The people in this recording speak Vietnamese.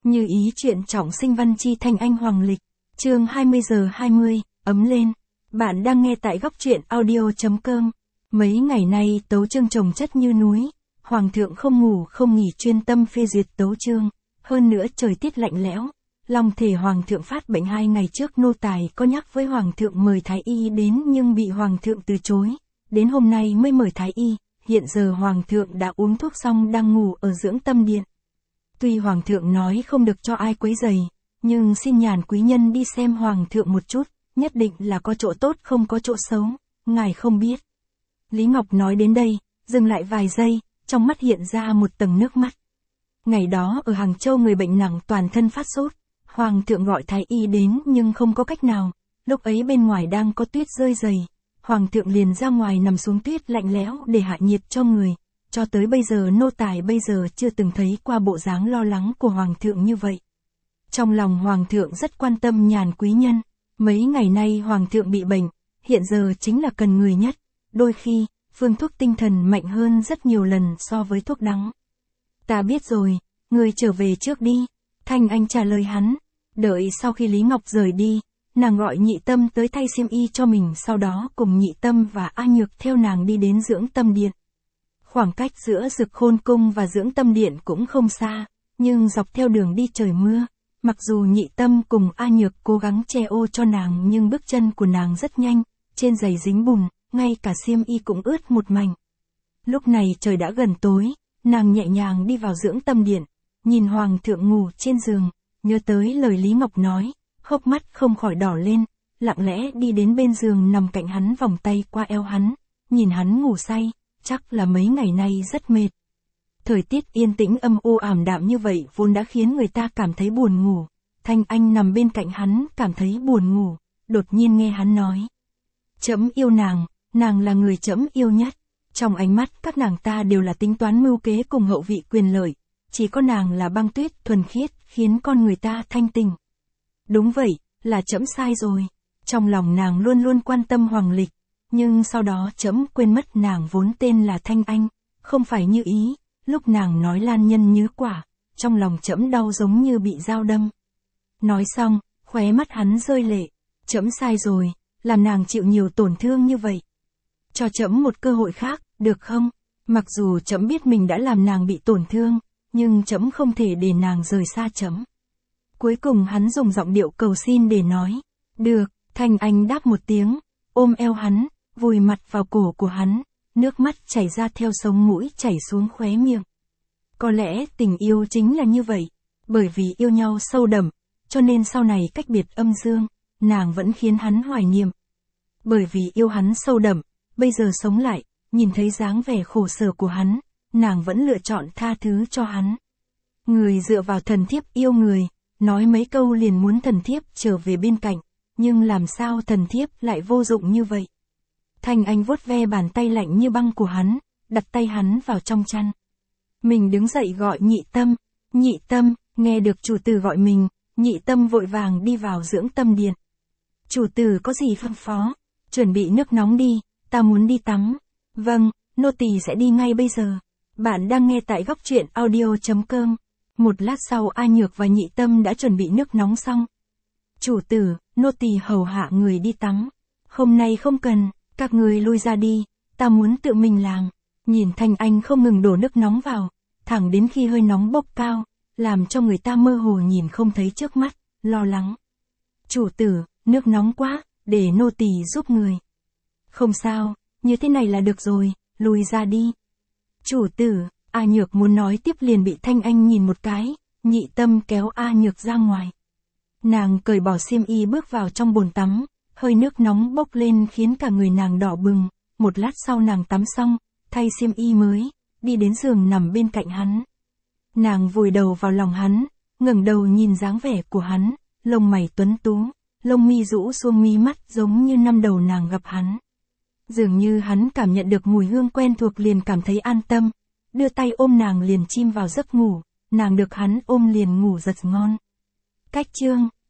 Như ý chuyện trọng sinh văn chi Thanh Anh Hoàng Lịch, chương 20 giờ 20, ấm lên. Bạn đang nghe tại góc truyện audio.com. Mấy ngày nay tấu chương chồng chất như núi, Hoàng thượng không ngủ không nghỉ chuyên tâm phê duyệt tấu chương, hơn nữa trời tiết lạnh lẽo. Long thể Hoàng thượng phát bệnh 2 ngày trước nô tài có nhắc với Hoàng thượng mời Thái Y đến nhưng bị Hoàng thượng từ chối, đến hôm nay mới mời Thái Y, hiện giờ Hoàng thượng đã uống thuốc xong đang ngủ ở dưỡng tâm điện. Tuy Hoàng thượng nói không được cho ai quấy rầy, nhưng xin nhàn quý nhân đi xem Hoàng thượng một chút, nhất định là có chỗ tốt không có chỗ xấu, ngài không biết. Lý Ngọc nói đến đây, dừng lại vài giây, trong mắt hiện ra một tầng nước mắt. Ngày đó ở Hàng Châu người bệnh nặng toàn thân phát sốt, Hoàng thượng gọi Thái Y đến nhưng không có cách nào, lúc ấy bên ngoài đang có tuyết rơi dày, Hoàng thượng liền ra ngoài nằm xuống tuyết lạnh lẽo để hạ nhiệt cho người. Cho tới bây giờ nô tài bây giờ chưa từng thấy qua bộ dáng lo lắng của Hoàng thượng như vậy. Trong lòng Hoàng thượng rất quan tâm nhàn quý nhân, mấy ngày nay Hoàng thượng bị bệnh, hiện giờ chính là cần người nhất, đôi khi, phương thuốc tinh thần mạnh hơn rất nhiều lần so với thuốc đắng. Ta biết rồi, người trở về trước đi, Thanh Anh trả lời hắn, đợi sau khi Lý Ngọc rời đi, nàng gọi Nhị Tâm tới thay xiêm y cho mình sau đó cùng Nhị Tâm và A Nhược theo nàng đi đến dưỡng tâm điện. Khoảng cách giữa Dực Khôn Cung và dưỡng tâm điện cũng không xa, nhưng dọc theo đường đi trời mưa, mặc dù Nhị Tâm cùng A Nhược cố gắng che ô cho nàng nhưng bước chân của nàng rất nhanh, trên giày dính bùn, ngay cả xiêm y cũng ướt một mảnh. Lúc này trời đã gần tối, nàng nhẹ nhàng đi vào dưỡng tâm điện, nhìn Hoàng thượng ngủ trên giường, nhớ tới lời Lý Ngọc nói, hốc mắt không khỏi đỏ lên, lặng lẽ đi đến bên giường nằm cạnh hắn vòng tay qua eo hắn, nhìn hắn ngủ say. Chắc là mấy ngày nay rất mệt. Thời tiết yên tĩnh âm u ảm đạm như vậy vốn đã khiến người ta cảm thấy buồn ngủ. Thanh Anh nằm bên cạnh hắn cảm thấy buồn ngủ, đột nhiên nghe hắn nói. Trẫm yêu nàng là người trẫm yêu nhất. Trong ánh mắt các nàng ta đều là tính toán mưu kế cùng hậu vị quyền lợi. Chỉ có nàng là băng tuyết thuần khiết khiến con người ta thanh tình. Đúng vậy, là trẫm sai rồi. Trong lòng nàng luôn luôn quan tâm Hoàng Lịch. Nhưng sau đó trẫm quên mất nàng vốn tên là Thanh Anh, không phải Như Ý, lúc nàng nói lan nhân như quả, trong lòng trẫm đau giống như bị dao đâm. Nói xong, khóe mắt hắn rơi lệ, trẫm sai rồi, làm nàng chịu nhiều tổn thương như vậy. Cho trẫm một cơ hội khác, được không? Mặc dù trẫm biết mình đã làm nàng bị tổn thương, nhưng trẫm không thể để nàng rời xa trẫm. Cuối cùng hắn dùng giọng điệu cầu xin để nói, được, Thanh Anh đáp một tiếng, ôm eo hắn. Vùi mặt vào cổ của hắn, nước mắt chảy ra theo sống mũi chảy xuống khóe miệng. Có lẽ tình yêu chính là như vậy, bởi vì yêu nhau sâu đậm, cho nên sau này cách biệt âm dương, nàng vẫn khiến hắn hoài niệm. Bởi vì yêu hắn sâu đậm, bây giờ sống lại, nhìn thấy dáng vẻ khổ sở của hắn, nàng vẫn lựa chọn tha thứ cho hắn. Người dựa vào thần thiếp yêu người, nói mấy câu liền muốn thần thiếp trở về bên cạnh, nhưng làm sao thần thiếp lại vô dụng như vậy? Thanh Anh vuốt ve bàn tay lạnh như băng của hắn, đặt tay hắn vào trong chăn. Mình đứng dậy gọi Nhị Tâm, nghe được chủ tử gọi mình, Nhị Tâm vội vàng đi vào dưỡng tâm điện. Chủ tử có gì phân phó? Chuẩn bị nước nóng đi, ta muốn đi tắm. Vâng, nô tỳ sẽ đi ngay bây giờ. Bạn đang nghe tại góc truyện audio.com. Một lát sau A Nhược và Nhị Tâm đã chuẩn bị nước nóng xong. Chủ tử, nô tỳ hầu hạ người đi tắm. Hôm nay không cần. Các người lui ra đi, ta muốn tự mình làm. Nhìn Thanh Anh không ngừng đổ nước nóng vào, thẳng đến khi hơi nóng bốc cao, làm cho người ta mơ hồ nhìn không thấy trước mắt, lo lắng. Chủ tử, nước nóng quá, để nô tỳ giúp người. Không sao, như thế này là được rồi, lui ra đi. Chủ tử, A Nhược muốn nói tiếp liền bị Thanh Anh nhìn một cái, Nhị Tâm kéo A Nhược ra ngoài. Nàng cởi bỏ xiêm y bước vào trong bồn tắm. Hơi nước nóng bốc lên khiến cả người nàng đỏ bừng, một lát sau nàng tắm xong, thay xiêm y mới, đi đến giường nằm bên cạnh hắn. Nàng vùi đầu vào lòng hắn, ngẩng đầu nhìn dáng vẻ của hắn, lông mày tuấn tú, lông mi rũ xuống mi mắt giống như năm đầu nàng gặp hắn. Dường như hắn cảm nhận được mùi hương quen thuộc liền cảm thấy an tâm, đưa tay ôm nàng liền chim vào giấc ngủ, nàng được hắn ôm liền ngủ giật ngon. Cách chương